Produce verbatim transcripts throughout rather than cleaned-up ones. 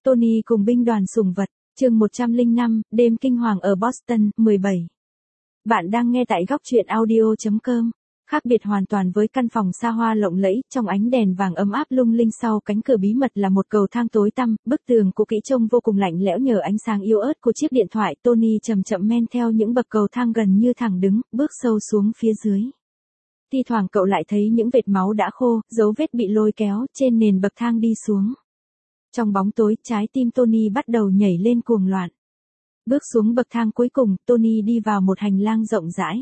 Tony cùng binh đoàn sủng vật, chương một trăm lẻ năm, đêm kinh hoàng ở Boston, mười bảy. Bạn đang nghe tại góc truyện audio chấm com. Khác biệt hoàn toàn với căn phòng xa hoa lộng lẫy, trong ánh đèn vàng ấm áp lung linh sau cánh cửa bí mật là một cầu thang tối tăm, bức tường cũ kỹ trông vô cùng lạnh lẽo nhờ ánh sáng yếu ớt của chiếc điện thoại. Tony chậm chậm men theo những bậc cầu thang gần như thẳng đứng, bước sâu xuống phía dưới. Thi thoảng cậu lại thấy những vệt máu đã khô, dấu vết bị lôi kéo trên nền bậc thang đi xuống. Trong bóng tối, trái tim Tony bắt đầu nhảy lên cuồng loạn. Bước xuống bậc thang cuối cùng, Tony đi vào một hành lang rộng rãi.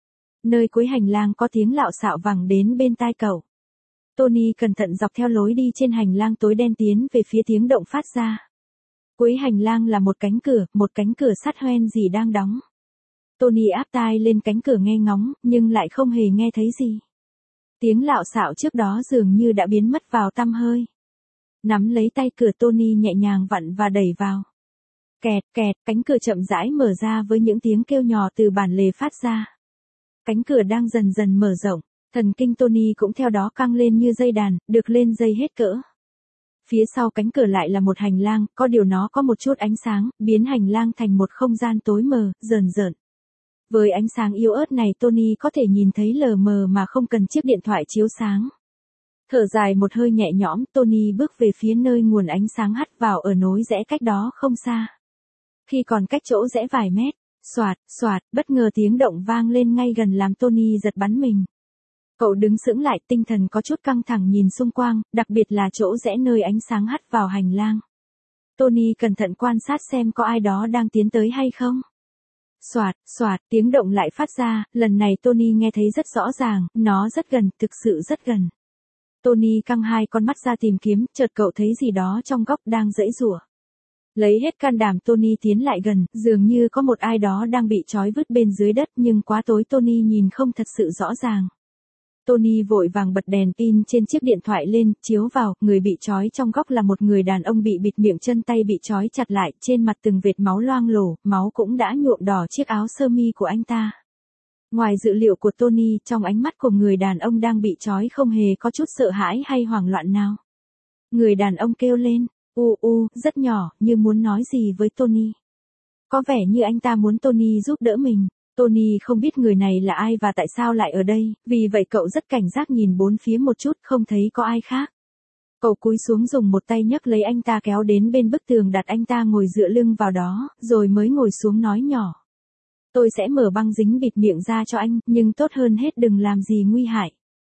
Nơi cuối hành lang có tiếng lạo xạo vẳng đến bên tai cậu. Tony cẩn thận dọc theo lối đi trên hành lang tối đen tiến về phía tiếng động phát ra. Cuối hành lang là một cánh cửa, một cánh cửa sắt hoen gì đang đóng. Tony áp tai lên cánh cửa nghe ngóng, nhưng lại không hề nghe thấy gì. Tiếng lạo xạo trước đó dường như đã biến mất vào tăm hơi. Nắm lấy tay cửa, Tony nhẹ nhàng vặn và đẩy vào. Kẹt kẹt, cánh cửa chậm rãi mở ra với những tiếng kêu nhỏ từ bản lề phát ra. Cánh cửa đang dần dần mở rộng, thần kinh Tony cũng theo đó căng lên như dây đàn, được lên dây hết cỡ. Phía sau cánh cửa lại là một hành lang, có điều nó có một chút ánh sáng, biến hành lang thành một không gian tối mờ, rờn rợn. Với ánh sáng yếu ớt này Tony có thể nhìn thấy lờ mờ mà không cần chiếc điện thoại chiếu sáng. Thở dài một hơi nhẹ nhõm, Tony bước về phía nơi nguồn ánh sáng hắt vào ở nối rẽ cách đó không xa. Khi còn cách chỗ rẽ vài mét, xoạt, xoạt, bất ngờ tiếng động vang lên ngay gần làm Tony giật bắn mình. Cậu đứng sững lại, tinh thần có chút căng thẳng nhìn xung quanh, đặc biệt là chỗ rẽ nơi ánh sáng hắt vào hành lang. Tony cẩn thận quan sát xem có ai đó đang tiến tới hay không. Xoạt, xoạt, tiếng động lại phát ra, lần này Tony nghe thấy rất rõ ràng, nó rất gần, thực sự rất gần. Tony căng hai con mắt ra tìm kiếm, chợt cậu thấy gì đó trong góc đang giãy giụa. Lấy hết can đảm Tony tiến lại gần, dường như có một ai đó đang bị trói vứt bên dưới đất nhưng quá tối Tony nhìn không thật sự rõ ràng. Tony vội vàng bật đèn pin trên chiếc điện thoại lên, chiếu vào, người bị trói trong góc là một người đàn ông bị bịt miệng, chân tay bị trói chặt lại, trên mặt từng vệt máu loang lổ, máu cũng đã nhuộm đỏ chiếc áo sơ mi của anh ta. Ngoài dự liệu của Tony, trong ánh mắt của người đàn ông đang bị trói không hề có chút sợ hãi hay hoảng loạn nào. Người đàn ông kêu lên, u u, rất nhỏ, như muốn nói gì với Tony. Có vẻ như anh ta muốn Tony giúp đỡ mình. Tony không biết người này là ai và tại sao lại ở đây, vì vậy cậu rất cảnh giác nhìn bốn phía một chút, không thấy có ai khác. Cậu cúi xuống dùng một tay nhấc lấy anh ta kéo đến bên bức tường, đặt anh ta ngồi dựa lưng vào đó, rồi mới ngồi xuống nói nhỏ. Tôi sẽ mở băng dính bịt miệng ra cho anh, nhưng tốt hơn hết đừng làm gì nguy hại.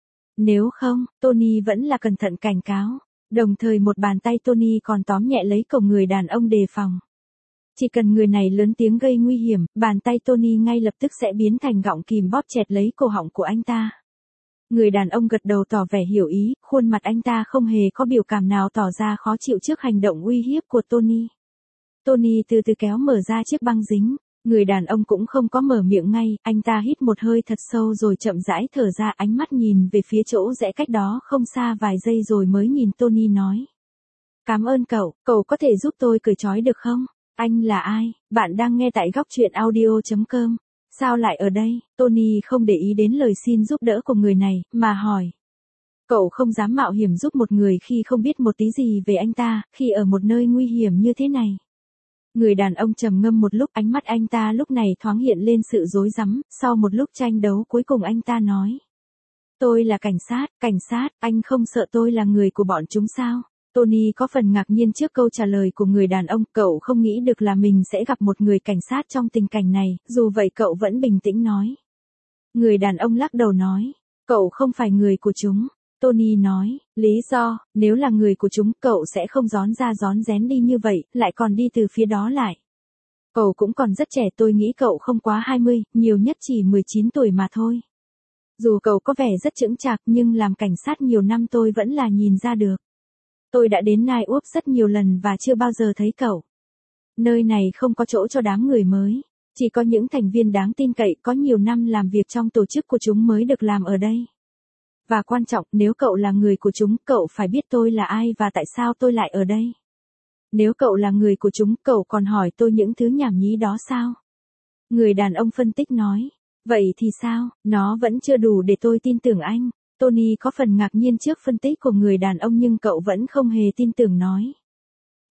Nếu không, Tony vẫn là cẩn thận cảnh cáo. Đồng thời một bàn tay Tony còn tóm nhẹ lấy cổ người đàn ông đề phòng. Chỉ cần người này lớn tiếng gây nguy hiểm, bàn tay Tony ngay lập tức sẽ biến thành gọng kìm bóp chẹt lấy cổ họng của anh ta. Người đàn ông gật đầu tỏ vẻ hiểu ý, khuôn mặt anh ta không hề có biểu cảm nào tỏ ra khó chịu trước hành động uy hiếp của Tony. Tony từ từ kéo mở ra chiếc băng dính. Người đàn ông cũng không có mở miệng ngay, anh ta hít một hơi thật sâu rồi chậm rãi thở ra, ánh mắt nhìn về phía chỗ rẽ cách đó không xa vài giây rồi mới nhìn Tony nói. Cảm ơn cậu, cậu có thể giúp tôi cởi trói được không? Anh là ai? Bạn đang nghe tại góc truyện audio chấm com. Sao lại ở đây? Tony không để ý đến lời xin giúp đỡ của người này, mà hỏi. Cậu không dám mạo hiểm giúp một người khi không biết một tí gì về anh ta, khi ở một nơi nguy hiểm như thế này. Người đàn ông trầm ngâm một lúc, ánh mắt anh ta lúc này thoáng hiện lên sự rối rắm, sau một lúc tranh đấu cuối cùng anh ta nói. Tôi là cảnh sát, cảnh sát, anh không sợ tôi là người của bọn chúng sao? Tony có phần ngạc nhiên trước câu trả lời của người đàn ông, cậu không nghĩ được là mình sẽ gặp một người cảnh sát trong tình cảnh này, dù vậy cậu vẫn bình tĩnh nói. Người đàn ông lắc đầu nói, cậu không phải người của chúng. Tony nói, lý do, nếu là người của chúng cậu sẽ không rón ra rón rén đi như vậy, lại còn đi từ phía đó lại. Cậu cũng còn rất trẻ, tôi nghĩ cậu không quá hai mươi, nhiều nhất chỉ mười chín tuổi mà thôi. Dù cậu có vẻ rất chững chạc nhưng làm cảnh sát nhiều năm tôi vẫn là nhìn ra được. Tôi đã đến Nai Úp rất nhiều lần và chưa bao giờ thấy cậu. Nơi này không có chỗ cho đám người mới, chỉ có những thành viên đáng tin cậy có nhiều năm làm việc trong tổ chức của chúng mới được làm ở đây. Và quan trọng, nếu cậu là người của chúng, cậu phải biết tôi là ai và tại sao tôi lại ở đây. Nếu cậu là người của chúng, cậu còn hỏi tôi những thứ nhảm nhí đó sao? Người đàn ông phân tích nói. Vậy thì sao, nó vẫn chưa đủ để tôi tin tưởng anh. Tony có phần ngạc nhiên trước phân tích của người đàn ông nhưng cậu vẫn không hề tin tưởng nói.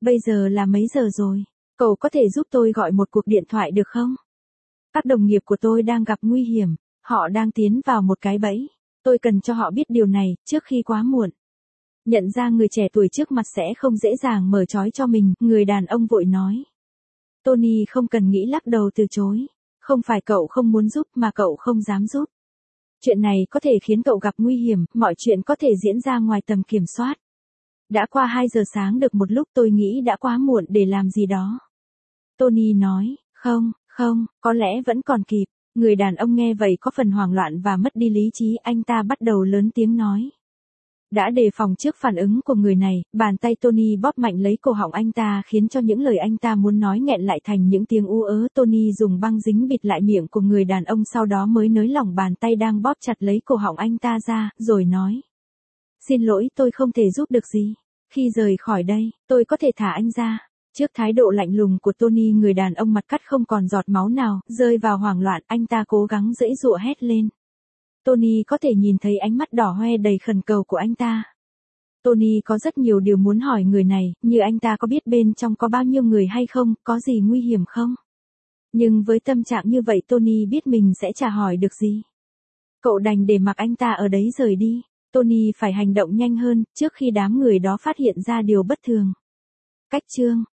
Bây giờ là mấy giờ rồi? Cậu có thể giúp tôi gọi một cuộc điện thoại được không? Các đồng nghiệp của tôi đang gặp nguy hiểm, họ đang tiến vào một cái bẫy. Tôi cần cho họ biết điều này, trước khi quá muộn. Nhận ra người trẻ tuổi trước mặt sẽ không dễ dàng mở trói cho mình, người đàn ông vội nói. Tony không cần nghĩ lắc đầu từ chối. Không phải cậu không muốn giúp mà cậu không dám giúp. Chuyện này có thể khiến cậu gặp nguy hiểm, mọi chuyện có thể diễn ra ngoài tầm kiểm soát. Đã qua hai giờ sáng được một lúc, tôi nghĩ đã quá muộn để làm gì đó. Tony nói, không, không, có lẽ vẫn còn kịp. Người đàn ông nghe vậy có phần hoảng loạn và mất đi lý trí, anh ta bắt đầu lớn tiếng nói. Đã đề phòng trước phản ứng của người này, bàn tay Tony bóp mạnh lấy cổ họng anh ta khiến cho những lời anh ta muốn nói nghẹn lại thành những tiếng ú ớ. Tony dùng băng dính bịt lại miệng của người đàn ông, sau đó mới nới lỏng bàn tay đang bóp chặt lấy cổ họng anh ta ra, rồi nói. Xin lỗi, tôi không thể giúp được gì. Khi rời khỏi đây, tôi có thể thả anh ra. Trước thái độ lạnh lùng của Tony, người đàn ông mặt cắt không còn giọt máu nào, rơi vào hoảng loạn, anh ta cố gắng giãy giụa hét lên. Tony có thể nhìn thấy ánh mắt đỏ hoe đầy khẩn cầu của anh ta. Tony có rất nhiều điều muốn hỏi người này, như anh ta có biết bên trong có bao nhiêu người hay không, có gì nguy hiểm không? Nhưng với tâm trạng như vậy Tony biết mình sẽ chả hỏi được gì. Cậu đành để mặc anh ta ở đấy rời đi. Tony phải hành động nhanh hơn, trước khi đám người đó phát hiện ra điều bất thường. Cách chương